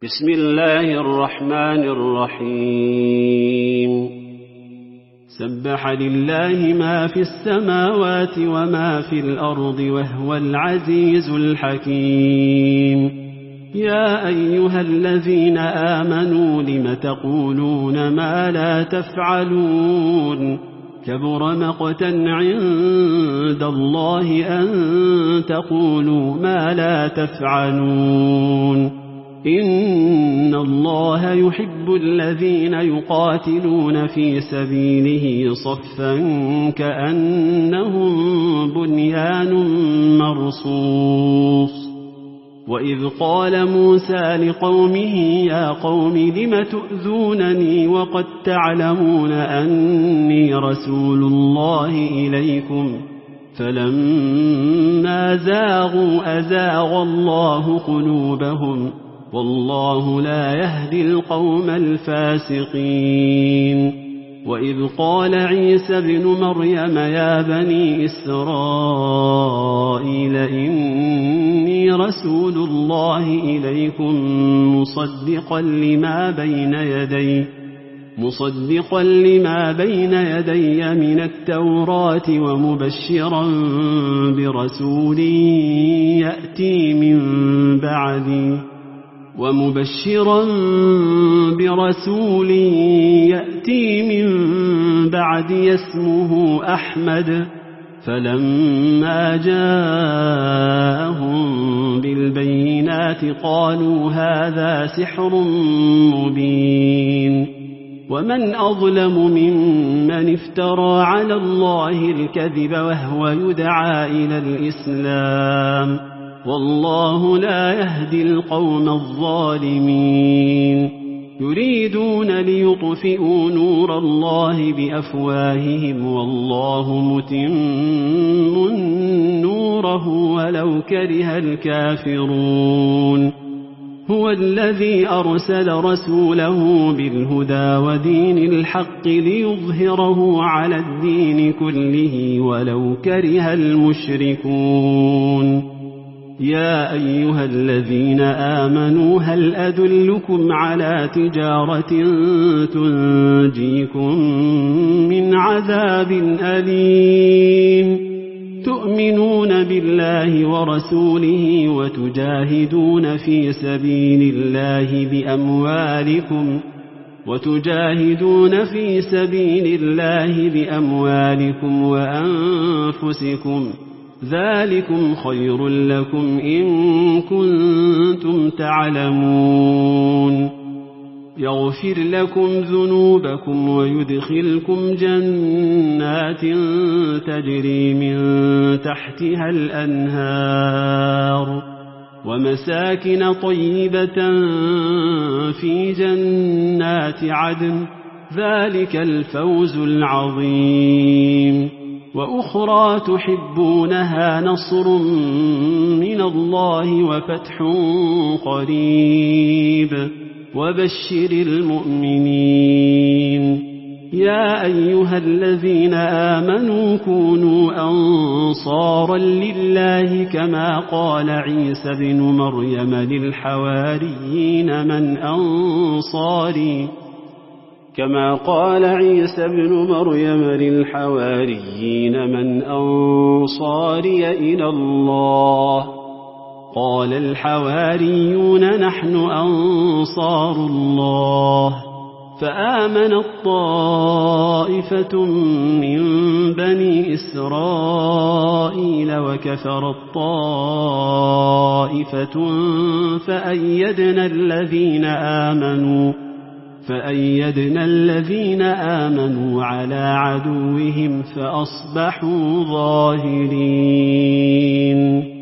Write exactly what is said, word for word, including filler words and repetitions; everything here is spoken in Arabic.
بسم الله الرحمن الرحيم سبح لله ما في السماوات وما في الأرض وهو العزيز الحكيم يا أيها الذين آمنوا لم تقولون ما لا تفعلون كبر مقتا عند الله أن تقولوا ما لا تفعلون إن الله يحب الذين يقاتلون في سبيله صفا كأنهم بنيان مرصوص وإذ قال موسى لقومه يا قوم لم تؤذونني وقد تعلمون أني رسول الله إليكم فلما زاغوا أزاغ الله قلوبهم والله لا يهدي القوم الفاسقين وإذ قال عيسى ابن مريم يا بني إسرائيل إني رسول الله إليكم مصدقا لما بين يدي مصدقا لما بين يدي من التوراة ومبشرا برسول يأتي من بعدي ومبشرا برسول يأتي من بعدي اسمه أحمد فلما جاءهم بالبينات قالوا هذا سحر مبين ومن أظلم ممن افترى على الله الكذب وهو يدعى إلى الإسلام والله لا يهدي القوم الظالمين يريدون ليطفئوا نور الله بأفواههم والله متم نوره ولو كره الكافرون هو الذي أرسل رسوله بالهدى ودين الحق ليظهره على الدين كله ولو كره المشركون يا أيها الذين آمنوا هل أدلكم على تجارة تنجيكم من عذاب أليم تؤمنون بالله ورسوله وتجاهدون في سبيل الله بأموالكم وتجاهدون في سبيل الله بأموالكم وأنفسكم ذلكم خير لكم إن كنتم تعلمون يغفر لكم ذنوبكم ويدخلكم جنات تجري من تحتها الأنهار ومساكن طيبة في جنات عدن ذلك الفوز العظيم وأخرى تحبونها نصر من الله وفتح قريب وبشر المؤمنين يا أيها الذين آمنوا كونوا أنصارا لله كما قال عيسى بن مريم للحواريين من أنصاري كما قال عيسى بن مريم للحواريين من أنصاري إلى الله قال الحواريون نحن أنصار الله فآمنت طائفة من بني إسرائيل وكفرت طائفة فأيدنا الذين آمنوا فأيدنا الذين آمنوا على عدوهم فأصبحوا ظاهرين